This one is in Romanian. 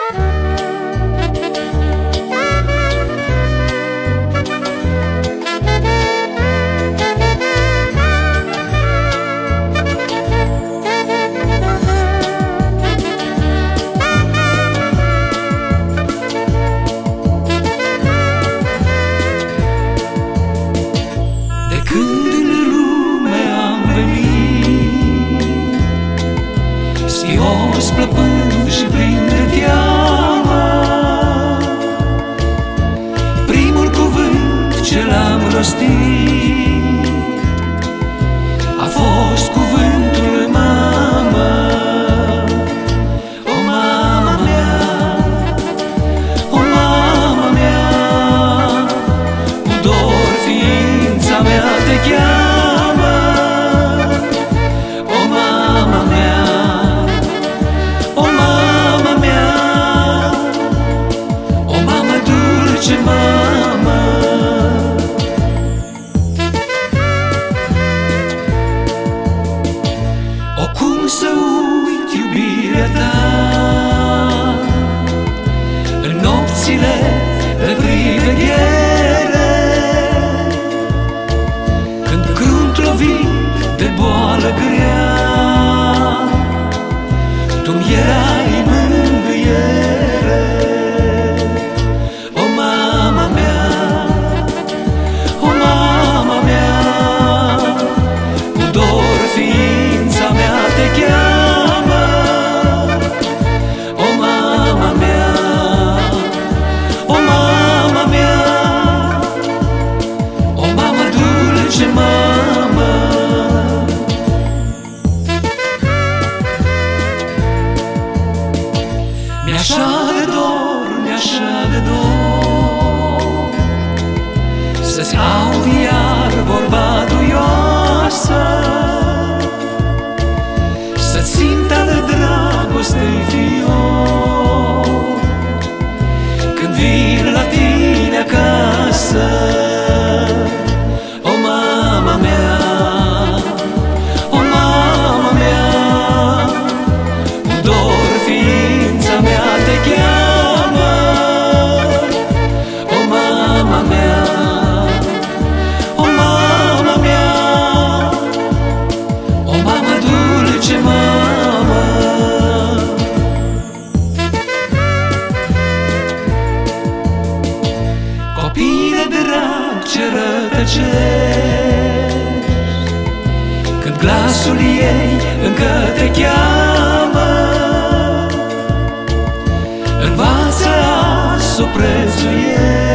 Sfios plăpând și plin de teamă, primul cuvânt ce l-am rostit a fost cuvântul lui mamă. O mama mea, o mama mea, cu dor ființa mea te cheamă. O mama mea, mamă, o cum să uit iubirea ta în nopțile de priveghere, când crunt lovit de boală grea, tu-mi erai mângâiere. Mi-așa de dor, mi-așa de dor să-ți aud iar vorba duioasă, să-ți simt ale dragostei fior când vin la tine acasă. O mama mea, o mama mea, cu dor ființa mea te cheamă. O mama mea, o mama mea, o mamă dulce, mamă. Copile drag ce rătăcești când glasul ei încă te cheamă, învață să o prețuiești.